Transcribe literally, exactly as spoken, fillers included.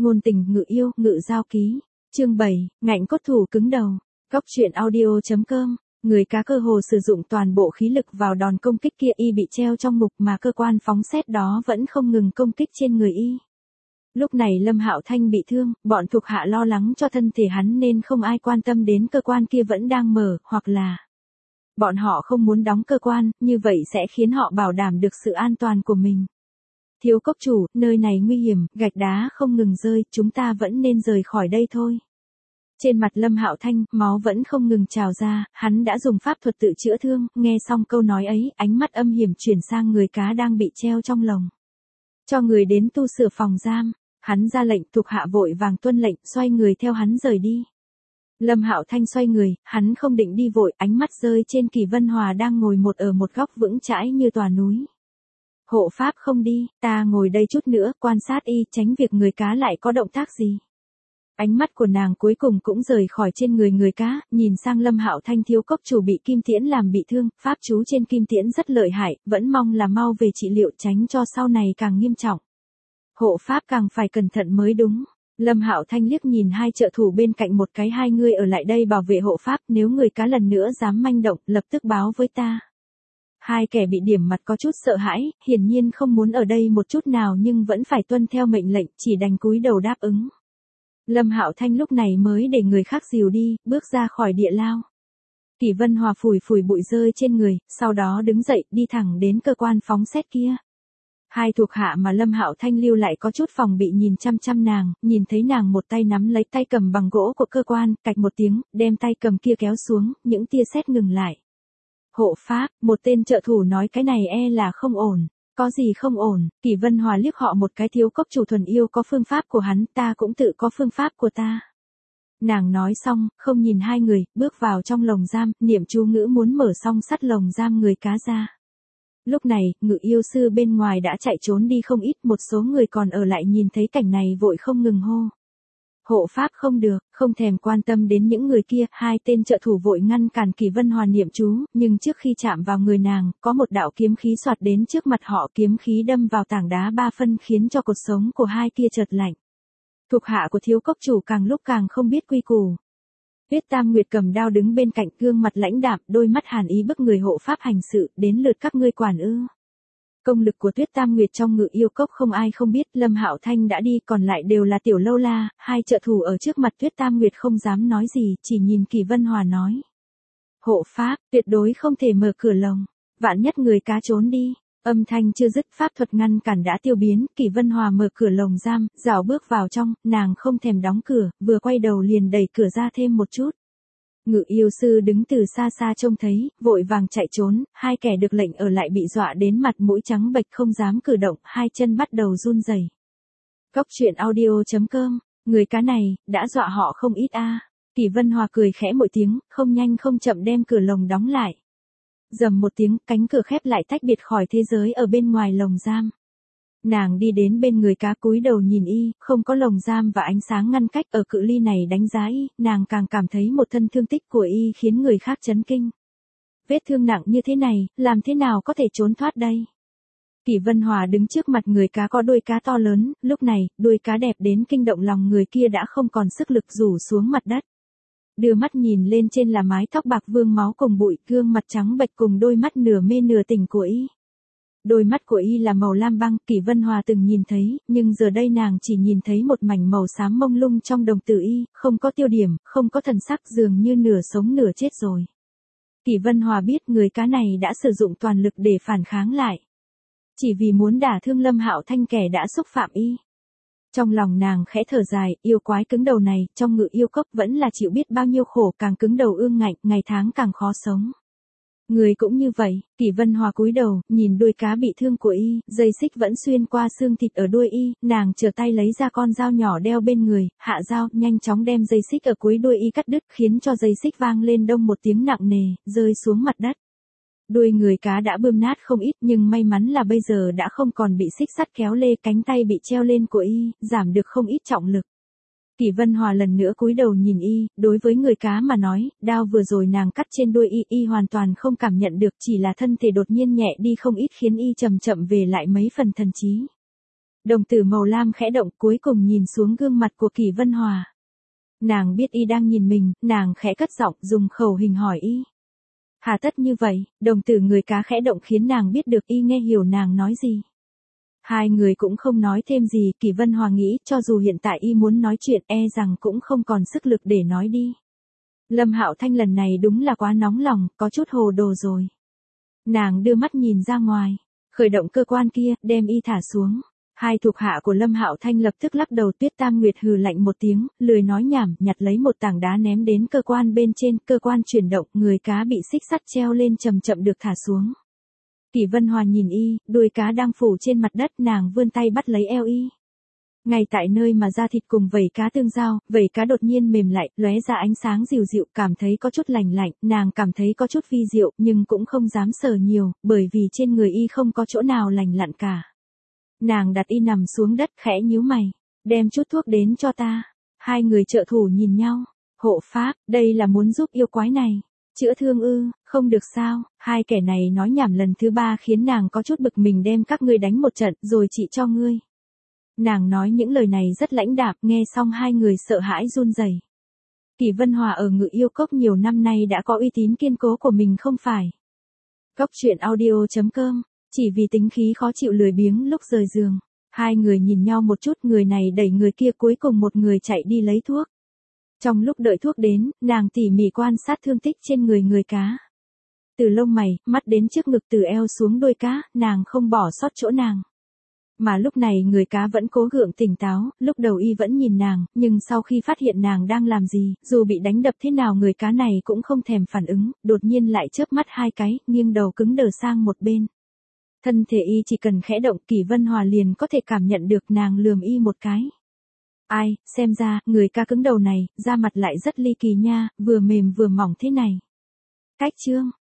ngôn tình ngự yêu, ngự giao ký. Chương bảy, ngạnh cốt thủ cứng đầu. Góc truyện audio.com. Người cá cơ hồ sử dụng toàn bộ khí lực vào đòn công kích kia, y bị treo trong ngục mà cơ quan phóng xét đó vẫn không ngừng công kích trên người y. Lúc này Lâm Hạo Thanh bị thương, bọn thuộc hạ lo lắng cho thân thể hắn nên không ai quan tâm đến cơ quan kia vẫn đang mở, hoặc là bọn họ không muốn đóng cơ quan, như vậy sẽ khiến họ bảo đảm được sự an toàn của mình. Thiếu cốc chủ, nơi này nguy hiểm, gạch đá không ngừng rơi, chúng ta vẫn nên rời khỏi đây thôi. Trên mặt Lâm Hạo Thanh, máu vẫn không ngừng trào ra, hắn đã dùng pháp thuật tự chữa thương, nghe xong câu nói ấy, ánh mắt âm hiểm chuyển sang người cá đang bị treo trong lồng. Cho người đến tu sửa phòng giam, hắn ra lệnh, thuộc hạ vội vàng tuân lệnh, xoay người theo hắn rời đi. Lâm Hạo Thanh xoay người, hắn không định đi vội, ánh mắt rơi trên Kỳ Vân Hòa đang ngồi một ở một góc vững chãi như tòa núi. Hộ pháp không đi, ta ngồi đây chút nữa, quan sát y, tránh việc người cá lại có động tác gì. Ánh mắt của nàng cuối cùng cũng rời khỏi trên người người cá, nhìn sang Lâm Hạo Thanh. Thiếu cốc chủ bị kim tiễn làm bị thương, pháp chú trên kim tiễn rất lợi hại, vẫn mong là mau về trị liệu tránh cho sau này càng nghiêm trọng. Hộ pháp càng phải cẩn thận mới đúng. Lâm Hạo Thanh liếc nhìn hai trợ thủ bên cạnh một cái, hai người ở lại đây bảo vệ hộ pháp, nếu người cá lần nữa dám manh động, lập tức báo với ta. Hai kẻ bị điểm mặt có chút sợ hãi, hiển nhiên không muốn ở đây một chút nào nhưng vẫn phải tuân theo mệnh lệnh, chỉ đành cúi đầu đáp ứng. Lâm Hạo Thanh lúc này mới để người khác dìu đi, bước ra khỏi địa lao. Kỳ Vân Hòa phủi phủi bụi rơi trên người, sau đó đứng dậy, đi thẳng đến cơ quan phóng xét kia. Hai thuộc hạ mà Lâm Hạo Thanh lưu lại có chút phòng bị nhìn chăm chăm nàng, nhìn thấy nàng một tay nắm lấy tay cầm bằng gỗ của cơ quan, cạch một tiếng, đem tay cầm kia kéo xuống, những tia sét ngừng lại. Hộ pháp, một tên trợ thủ nói cái này e là không ổn. Có gì không ổn? Kỳ Vân Hòa liếc họ một cái, thiếu cốc chủ thuần yêu có phương pháp của hắn, ta cũng tự có phương pháp của ta. Nàng nói xong, không nhìn hai người, bước vào trong lồng giam, niệm chú ngữ muốn mở song sắt lồng giam người cá ra. Lúc này, ngự yêu sư bên ngoài đã chạy trốn đi không ít, một số người còn ở lại nhìn thấy cảnh này vội không ngừng hô. Hộ pháp không được, không thèm quan tâm đến những người kia, hai tên trợ thủ vội ngăn cản Kỳ Vân Hòa niệm chú, nhưng trước khi chạm vào người nàng, có một đạo kiếm khí xoạt đến trước mặt họ, kiếm khí đâm vào tảng đá ba phân khiến cho cột sống của hai kia chợt lạnh. Thuộc hạ của thiếu cốc chủ càng lúc càng không biết quy củ. Tuyết Tam Nguyệt cầm đao đứng bên cạnh, gương mặt lãnh đạm, đôi mắt hàn ý bức người hộ pháp hành sự, đến lượt các ngươi quản ư? Công lực của Tuyết Tam Nguyệt trong ngự yêu cốc không ai không biết, Lâm Hạo Thanh đã đi, còn lại đều là tiểu lâu la, hai trợ thủ ở trước mặt Tuyết Tam Nguyệt không dám nói gì, chỉ nhìn Kỳ Vân Hòa nói. Hộ pháp, tuyệt đối không thể mở cửa lồng, vạn nhất người cá trốn đi. Âm thanh chưa dứt, pháp thuật ngăn cản đã tiêu biến, Kỳ Vân Hòa mở cửa lồng giam, rảo bước vào trong, nàng không thèm đóng cửa, vừa quay đầu liền đẩy cửa ra thêm một chút. Ngự yêu sư đứng từ xa xa trông thấy, vội vàng chạy trốn, hai kẻ được lệnh ở lại bị dọa đến mặt mũi trắng bệch không dám cử động, hai chân bắt đầu run rẩy. Góc truyện audio.com, người cá này, đã dọa họ không ít a. Kỳ Vân Hòa cười khẽ một tiếng, không nhanh không chậm đem cửa lồng đóng lại. Rầm một tiếng, cánh cửa khép lại tách biệt khỏi thế giới ở bên ngoài lồng giam. Nàng đi đến bên người cá, cúi đầu nhìn y, không có lồng giam và ánh sáng ngăn cách, ở cự ly này đánh giá y, nàng càng cảm thấy một thân thương tích của y khiến người khác chấn kinh. Vết thương nặng như thế này, làm thế nào có thể trốn thoát đây? Kỳ Vân Hòa đứng trước mặt người cá có đuôi cá to lớn, lúc này, đuôi cá đẹp đến kinh động lòng người kia đã không còn sức lực rủ xuống mặt đất. Đưa mắt nhìn lên trên là mái tóc bạc vương máu cùng bụi, gương mặt trắng bệch cùng đôi mắt nửa mê nửa tỉnh của y. Đôi mắt của y là màu lam băng, Kỳ Vân Hòa từng nhìn thấy, nhưng giờ đây nàng chỉ nhìn thấy một mảnh màu xám mông lung trong đồng tử y, không có tiêu điểm, không có thần sắc, dường như nửa sống nửa chết rồi. Kỳ Vân Hòa biết người cá này đã sử dụng toàn lực để phản kháng lại. Chỉ vì muốn đả thương Lâm Hạo Thanh, kẻ đã xúc phạm y. Trong lòng nàng khẽ thở dài, yêu quái cứng đầu này, trong ngự yêu cốc vẫn là chịu biết bao nhiêu khổ, càng cứng đầu ương ngạnh, ngày tháng càng khó sống. Người cũng như vậy. Kỳ Vân Hòa cúi đầu, nhìn đuôi cá bị thương của y, dây xích vẫn xuyên qua xương thịt ở đuôi y, nàng trở tay lấy ra con dao nhỏ đeo bên người, hạ dao, nhanh chóng đem dây xích ở cuối đuôi y cắt đứt, khiến cho dây xích vang lên đông một tiếng nặng nề, rơi xuống mặt đất. Đuôi người cá đã bươm nát không ít, nhưng may mắn là bây giờ đã không còn bị xích sắt kéo lê, cánh tay bị treo lên của y, giảm được không ít trọng lực. Kỳ Vân Hòa lần nữa cúi đầu nhìn y, đối với người cá mà nói, đao vừa rồi nàng cắt trên đuôi y, y hoàn toàn không cảm nhận được, chỉ là thân thể đột nhiên nhẹ đi không ít khiến y chậm chậm về lại mấy phần thần trí. Đồng tử màu lam khẽ động cuối cùng nhìn xuống gương mặt của Kỷ Vân Hòa. Nàng biết y đang nhìn mình, nàng khẽ cất giọng dùng khẩu hình hỏi y. Hà tất như vậy, đồng tử người cá khẽ động khiến nàng biết được y nghe hiểu nàng nói gì. Hai người cũng không nói thêm gì, Kỷ Vân Hòa nghĩ cho dù hiện tại y muốn nói chuyện e rằng cũng không còn sức lực để nói đi. Lâm Hạo Thanh lần này đúng là quá nóng lòng, có chút hồ đồ rồi. Nàng đưa mắt nhìn ra ngoài, khởi động cơ quan kia, đem y thả xuống. Hai thuộc hạ của Lâm Hạo Thanh lập tức lắc đầu. Tuyết Tam Nguyệt hừ lạnh một tiếng, lười nói nhảm, nhặt lấy một tảng đá ném đến cơ quan bên trên, cơ quan chuyển động, người cá bị xích sắt treo lên chậm chậm được thả xuống. Kỷ Vân Hòa nhìn y, đuôi cá đang phủ trên mặt đất, nàng vươn tay bắt lấy eo y. Ngay tại nơi mà da thịt cùng vảy cá tương giao, vảy cá đột nhiên mềm lại, lóe ra ánh sáng dịu dịu, cảm thấy có chút lành lạnh, nàng cảm thấy có chút vi diệu, nhưng cũng không dám sờ nhiều, bởi vì trên người y không có chỗ nào lành lặn cả. Nàng đặt y nằm xuống đất khẽ nhíu mày, đem chút thuốc đến cho ta. Hai người trợ thủ nhìn nhau, hộ pháp, đây là muốn giúp yêu quái này. Chữa thương ư, không được sao, hai kẻ này nói nhảm lần thứ ba khiến nàng có chút bực mình, đem các ngươi đánh một trận rồi trị cho ngươi. Nàng nói những lời này rất lãnh đạm, nghe xong hai người sợ hãi run rẩy. Kỷ Vân Hòa ở Ngự Yêu Cốc nhiều năm nay đã có uy tín kiên cố của mình không phải. Cốc truyện audio chấm com, chỉ vì tính khí khó chịu lười biếng lúc rời giường. Hai người nhìn nhau một chút, người này đẩy người kia, cuối cùng một người chạy đi lấy thuốc. Trong lúc đợi thuốc đến, nàng tỉ mỉ quan sát thương tích trên người người cá. Từ lông mày, mắt đến trước ngực, từ eo xuống đuôi cá, nàng không bỏ sót chỗ nàng. Mà lúc này người cá vẫn cố gượng tỉnh táo, lúc đầu y vẫn nhìn nàng, nhưng sau khi phát hiện nàng đang làm gì, dù bị đánh đập thế nào người cá này cũng không thèm phản ứng, đột nhiên lại chớp mắt hai cái, nghiêng đầu cứng đờ sang một bên. Thân thể y chỉ cần khẽ động, Kỷ Vân Hòa liền có thể cảm nhận được, nàng lườm y một cái. Ai, xem ra, người ca cứng đầu này, da mặt lại rất ly kỳ nha, vừa mềm vừa mỏng thế này. Cách chương